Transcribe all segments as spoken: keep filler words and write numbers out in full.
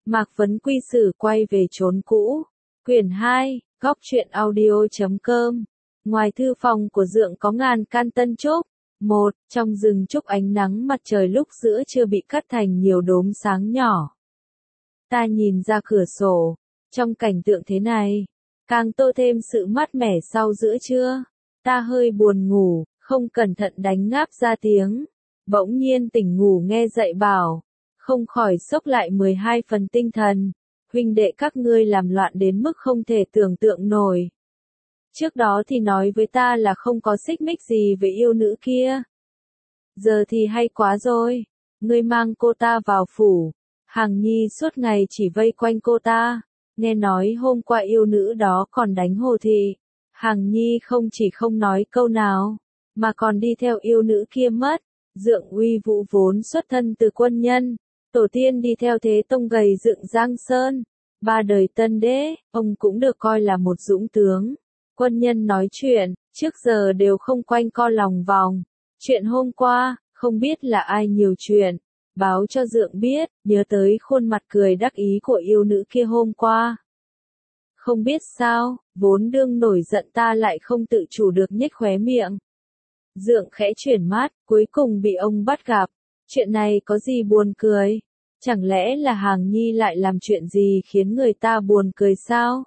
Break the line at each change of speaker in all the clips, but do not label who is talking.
Mạc Vấn Quy Sử quay về chốn cũ. Quyển hai, góc truyện audio chấm com. Ngoài thư phòng của Dượng có ngàn can tân trúc. Một, trong rừng trúc ánh nắng mặt trời lúc giữa trưa bị cắt thành nhiều đốm sáng nhỏ. Ta nhìn ra cửa sổ, trong cảnh tượng thế này, càng tô thêm sự mát mẻ sau giữa trưa. Ta hơi buồn ngủ, không cẩn thận đánh ngáp ra tiếng. Bỗng nhiên tỉnh ngủ nghe dậy bảo, không khỏi sốc lại mười hai phần tinh thần. Huynh đệ các ngươi làm loạn đến mức không thể tưởng tượng nổi. Trước đó thì nói với ta là không có xích mích gì với yêu nữ kia. Giờ thì hay quá rồi, ngươi mang cô ta vào phủ. Hằng Nhi suốt ngày chỉ vây quanh cô ta. Nghe nói hôm qua yêu nữ đó còn đánh Hồ Thị. Hằng Nhi không chỉ không nói câu nào, mà còn đi theo yêu nữ kia mất. Dượng Uy Vũ vốn xuất thân từ quân nhân, tổ tiên đi theo Thế Tông gầy dựng Giang Sơn. Ba đời tân đế, ông cũng được coi là một dũng tướng. Quân nhân nói chuyện, trước giờ đều không quanh co lòng vòng. Chuyện hôm qua, không biết là ai nhiều chuyện, báo cho Dượng biết, nhớ tới khuôn mặt cười đắc ý của yêu nữ kia hôm qua. Không biết sao, vốn đương nổi giận ta lại không tự chủ được nhếch khóe miệng. Dượng khẽ chuyển mắt, cuối cùng bị ông bắt gặp. Chuyện này có gì buồn cười? Chẳng lẽ là Hằng Nhi lại làm chuyện gì khiến người ta buồn cười sao?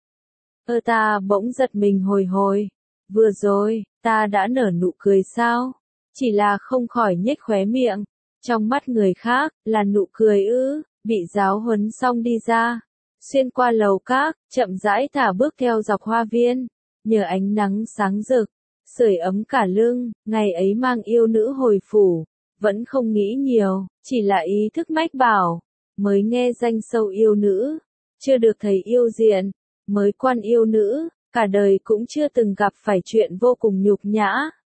Ơ ta bỗng giật mình hồi hồi. Vừa rồi, ta đã nở nụ cười sao? Chỉ là không khỏi nhếch khóe miệng. Trong mắt người khác, là nụ cười ư, bị giáo huấn xong đi ra. Xuyên qua lầu các, chậm rãi thả bước theo dọc hoa viên. Nhờ ánh nắng sáng rực, sưởi ấm cả lưng, ngày ấy mang yêu nữ hồi phủ. Vẫn không nghĩ nhiều, chỉ là ý thức mách bảo. Mới nghe danh sâu yêu nữ, chưa được thấy yêu diện. Mới quan yêu nữ, cả đời cũng chưa từng gặp phải chuyện vô cùng nhục nhã.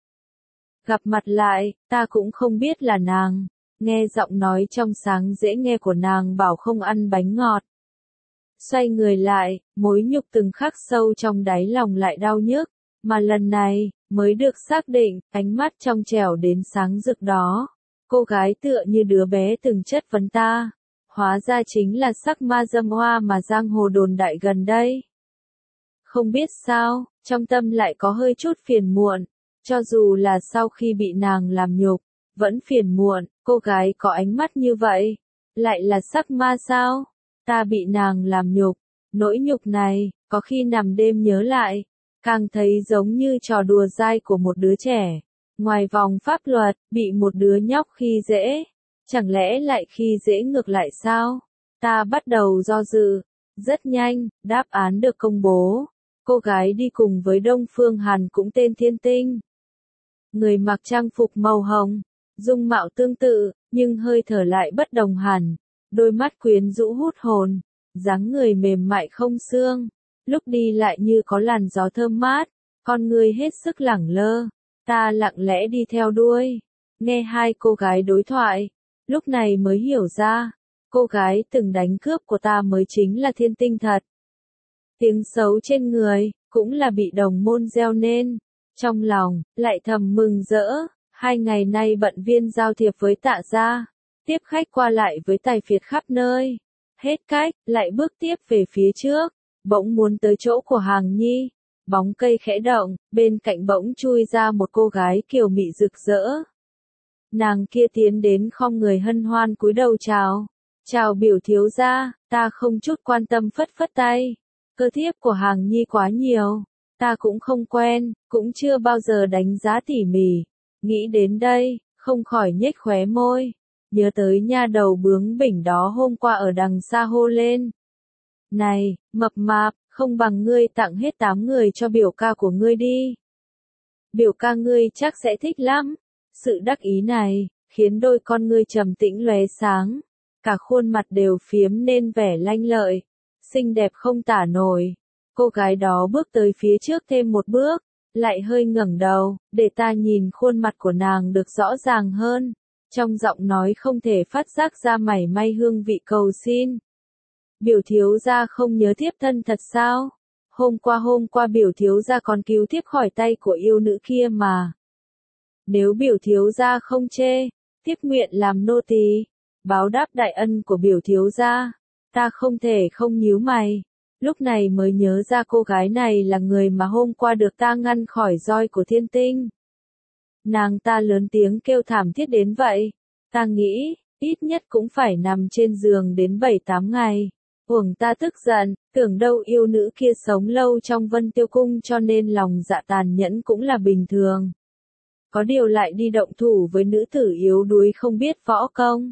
Gặp mặt lại, ta cũng không biết là nàng. Nghe giọng nói trong sáng dễ nghe của nàng bảo không ăn bánh ngọt. Xoay người lại, mối nhục từng khắc sâu trong đáy lòng lại đau nhức. Mà lần này, mới được xác định, ánh mắt trong trẻo đến sáng rực đó. Cô gái tựa như đứa bé từng chất vấn ta. Hóa ra chính là sắc ma dâm hoa mà giang hồ đồn đại gần đây. Không biết sao, trong tâm lại có hơi chút phiền muộn. Cho dù là sau khi bị nàng làm nhục, vẫn phiền muộn, cô gái có ánh mắt như vậy. Lại là sắc ma sao? Ta bị nàng làm nhục. Nỗi nhục này, có khi nằm đêm nhớ lại, càng thấy giống như trò đùa dai của một đứa trẻ. Ngoài vòng pháp luật, bị một đứa nhóc khi dễ. Chẳng lẽ lại khi dễ ngược lại sao? Ta bắt đầu do dự. Rất nhanh, đáp án được công bố. Cô gái đi cùng với Đông Phương Hàn cũng tên Thiên Tinh. Người mặc trang phục màu hồng, dung mạo tương tự, nhưng hơi thở lại bất đồng hẳn. Đôi mắt quyến rũ hút hồn, dáng người mềm mại không xương. Lúc đi lại như có làn gió thơm mát, con người hết sức lẳng lơ. Ta lặng lẽ đi theo đuôi, nghe hai cô gái đối thoại, lúc này mới hiểu ra, cô gái từng đánh cướp của ta mới chính là Thiên Tinh thật. Tiếng xấu trên người, cũng là bị đồng môn gieo nên, trong lòng, lại thầm mừng rỡ, hai ngày nay bận viên giao thiệp với Tạ gia, tiếp khách qua lại với tài phiệt khắp nơi, hết cách, lại bước tiếp về phía trước, bỗng muốn tới chỗ của Hằng Nhi. Bóng cây khẽ động, bên cạnh bỗng chui ra một cô gái kiều mị rực rỡ. Nàng kia tiến đến khom người hân hoan cúi đầu chào. Chào biểu thiếu gia, ta không chút quan tâm phất phất tay. Cơ thiếp của Hằng Nhi quá nhiều, ta cũng không quen, cũng chưa bao giờ đánh giá tỉ mỉ. Nghĩ đến đây, không khỏi nhếch khóe môi. Nhớ tới nha đầu bướng bỉnh đó hôm qua ở đằng xa hô lên. Này, mập mạp, không bằng ngươi tặng hết tám người cho biểu ca của ngươi đi. Biểu ca ngươi chắc sẽ thích lắm. Sự đắc ý này, khiến đôi con ngươi trầm tĩnh lóe sáng. Cả khuôn mặt đều phiếm nên vẻ lanh lợi. Xinh đẹp không tả nổi. Cô gái đó bước tới phía trước thêm một bước, lại hơi ngẩng đầu, để ta nhìn khuôn mặt của nàng được rõ ràng hơn. Trong giọng nói không thể phát giác ra mảy may hương vị cầu xin. Biểu thiếu gia không nhớ thiếp thân thật sao? Hôm qua hôm qua biểu thiếu gia còn cứu thiếp khỏi tay của yêu nữ kia mà. Nếu biểu thiếu gia không chê, thiếp nguyện làm nô tỳ, báo đáp đại ân của biểu thiếu gia. Ta không thể không nhíu mày. Lúc này mới nhớ ra cô gái này là người mà hôm qua được ta ngăn khỏi roi của thiên tinh. Nàng ta lớn tiếng kêu thảm thiết đến vậy. Ta nghĩ, ít nhất cũng phải nằm trên giường đến bảy tám ngày. Uổng ta tức giận, tưởng đâu yêu nữ kia sống lâu trong Vân Tiêu Cung cho nên lòng dạ tàn nhẫn cũng là bình thường. Có điều lại đi động thủ với nữ tử yếu đuối không biết võ công.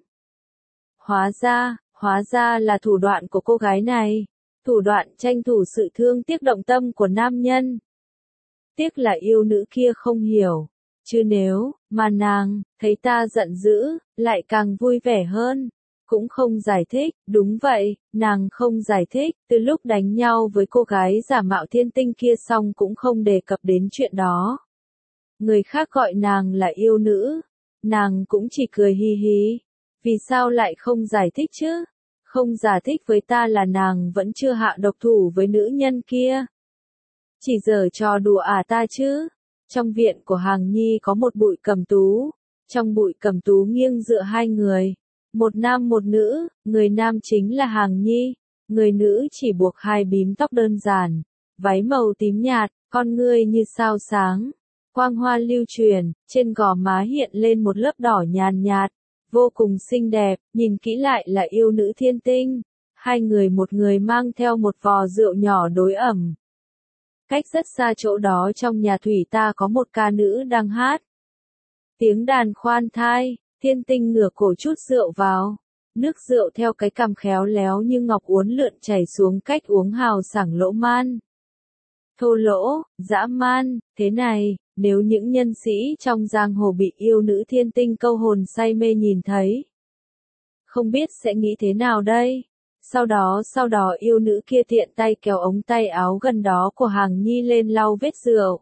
Hóa ra, hóa ra là thủ đoạn của cô gái này. Thủ đoạn tranh thủ sự thương tiếc động tâm của nam nhân. Tiếc là yêu nữ kia không hiểu. Chứ nếu, mà nàng, thấy ta giận dữ, lại càng vui vẻ hơn. Cũng không giải thích, đúng vậy, nàng không giải thích, từ lúc đánh nhau với cô gái giả mạo thiên tinh kia xong cũng không đề cập đến chuyện đó. Người khác gọi nàng là yêu nữ, nàng cũng chỉ cười hi hi. Vì sao lại không giải thích chứ? Không giải thích với ta là nàng vẫn chưa hạ độc thủ với nữ nhân kia. Chỉ giở trò đùa à ta chứ? Trong viện của Hàng Nhi có một bụi cẩm tú. Trong bụi cẩm tú nghiêng dựa hai người. Một nam một nữ, người nam chính là Hàng Nhi. Người nữ chỉ buộc hai bím tóc đơn giản. Váy màu tím nhạt, con ngươi như sao sáng. Quang hoa lưu truyền, trên gò má hiện lên một lớp đỏ nhàn nhạt. Vô cùng xinh đẹp, nhìn kỹ lại là yêu nữ thiên tinh. Hai người một người mang theo một vò rượu nhỏ đối ẩm. Cách rất xa chỗ đó trong nhà thủy ta có một ca nữ đang hát. Tiếng đàn khoan thai, thiên tinh ngửa cổ chút rượu vào. Nước rượu theo cái cằm khéo léo như ngọc uốn lượn chảy xuống cách uống hào sảng lỗ man. Thô lỗ, dã man, thế này, nếu những nhân sĩ trong giang hồ bị yêu nữ thiên tinh câu hồn say mê nhìn thấy. Không biết sẽ nghĩ thế nào đây? Sau đó sau đó yêu nữ kia tiện tay kéo ống tay áo gần đó của Hàng Nhi lên lau vết rượu.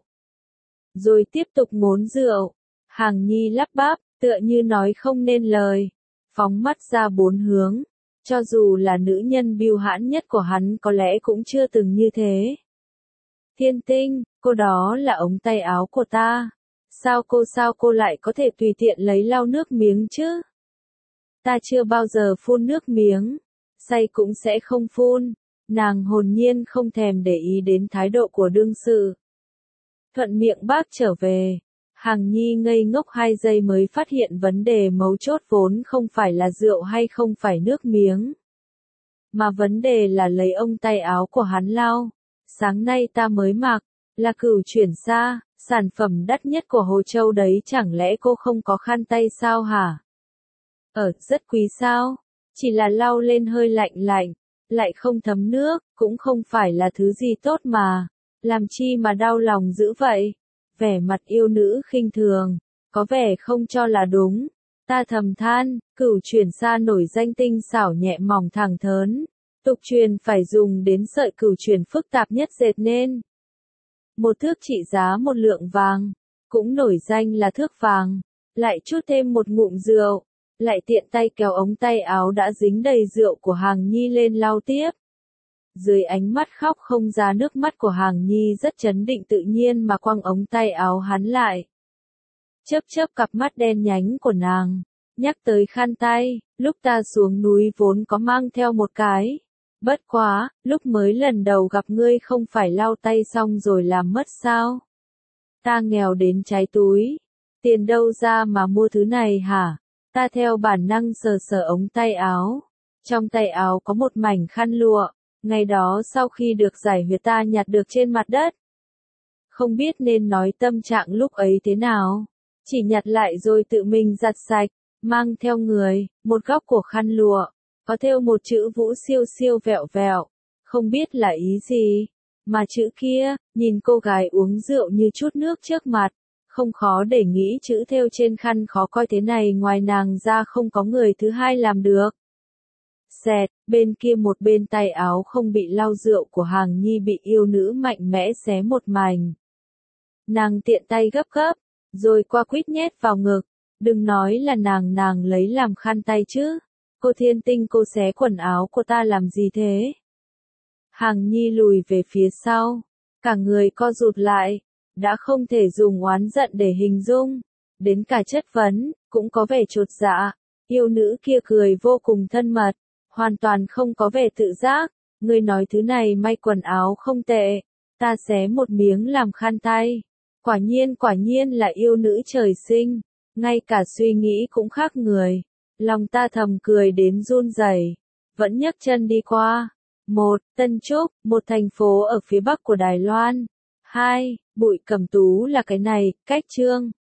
Rồi tiếp tục ngốn rượu. Hàng Nhi lắp bắp, tựa như nói không nên lời. Phóng mắt ra bốn hướng. Cho dù là nữ nhân biêu hãn nhất của hắn có lẽ cũng chưa từng như thế. Thiên tinh, cô đó là ống tay áo của ta. Sao cô sao cô lại có thể tùy tiện lấy lau nước miếng chứ? Ta chưa bao giờ phun nước miếng. Say cũng sẽ không phun. Nàng hồn nhiên không thèm để ý đến thái độ của đương sự. Thuận miệng bác trở về. Hàng Nhi ngây ngốc hai giây mới phát hiện vấn đề mấu chốt vốn không phải là rượu hay không phải nước miếng. Mà vấn đề là lấy ông tay áo của hắn lau. Sáng nay ta mới mặc, là Cửu Chuyển Sa, sản phẩm đắt nhất của Hồ Châu đấy, chẳng lẽ cô không có khăn tay sao hả? Ờ, rất quý sao? Chỉ là lau lên hơi lạnh lạnh, lại không thấm nước, cũng không phải là thứ gì tốt mà. Làm chi mà đau lòng dữ vậy? Vẻ mặt yêu nữ khinh thường, có vẻ không cho là đúng. Ta thầm than, Cửu Chuyển Sa nổi danh tinh xảo nhẹ mỏng thẳng thớn. Tục truyền phải dùng đến sợi cửu chuyển phức tạp nhất dệt nên. Một thước trị giá một lượng vàng, cũng nổi danh là thước vàng. Lại chút thêm một ngụm rượu, lại tiện tay kéo ống tay áo đã dính đầy rượu của Hàng Nhi lên lau tiếp. Dưới ánh mắt khóc không ra nước mắt của Hàng Nhi rất trấn định tự nhiên mà quăng ống tay áo hắn lại. Chớp chớp cặp mắt đen nhánh của nàng, nhắc tới khăn tay, lúc ta xuống núi vốn có mang theo một cái. Bất quá, lúc mới lần đầu gặp ngươi không phải lau tay xong rồi làm mất sao? Ta nghèo đến cháy túi. Tiền đâu ra mà mua thứ này hả? Ta theo bản năng sờ sờ ống tay áo. Trong tay áo có một mảnh khăn lụa. Ngày đó sau khi được giải huyệt ta nhặt được trên mặt đất. Không biết nên nói tâm trạng lúc ấy thế nào. Chỉ nhặt lại rồi tự mình giặt sạch, mang theo người, một góc của khăn lụa. Có thêu một chữ Vũ siêu siêu vẹo vẹo, không biết là ý gì, mà chữ kia, nhìn cô gái uống rượu như chút nước trước mặt, không khó để nghĩ chữ thêu trên khăn khó coi thế này ngoài nàng ra không có người thứ hai làm được. Xẹt, bên kia một bên tay áo không bị lau rượu của Hàng Nhi bị yêu nữ mạnh mẽ xé một mảnh. Nàng tiện tay gấp gấp, rồi qua quýt nhét vào ngực, đừng nói là nàng nàng lấy làm khăn tay chứ. Cô thiên tinh cô xé quần áo của ta làm gì thế? Hàng Nhi lùi về phía sau, cả người co rụt lại, đã không thể dùng oán giận để hình dung, đến cả chất vấn, cũng có vẻ chột dạ. Yêu nữ kia cười vô cùng thân mật, hoàn toàn không có vẻ tự giác. Ngươi nói thứ này may quần áo không tệ, ta xé một miếng làm khăn tay. Quả nhiên quả nhiên là yêu nữ trời sinh, ngay cả suy nghĩ cũng khác người. Lòng ta thầm cười đến run rẩy, vẫn nhấc chân đi qua. Một, Tân Trúc, một thành phố ở phía bắc của Đài Loan. Hai, Bụi Cẩm Tú là cái này, cách chương.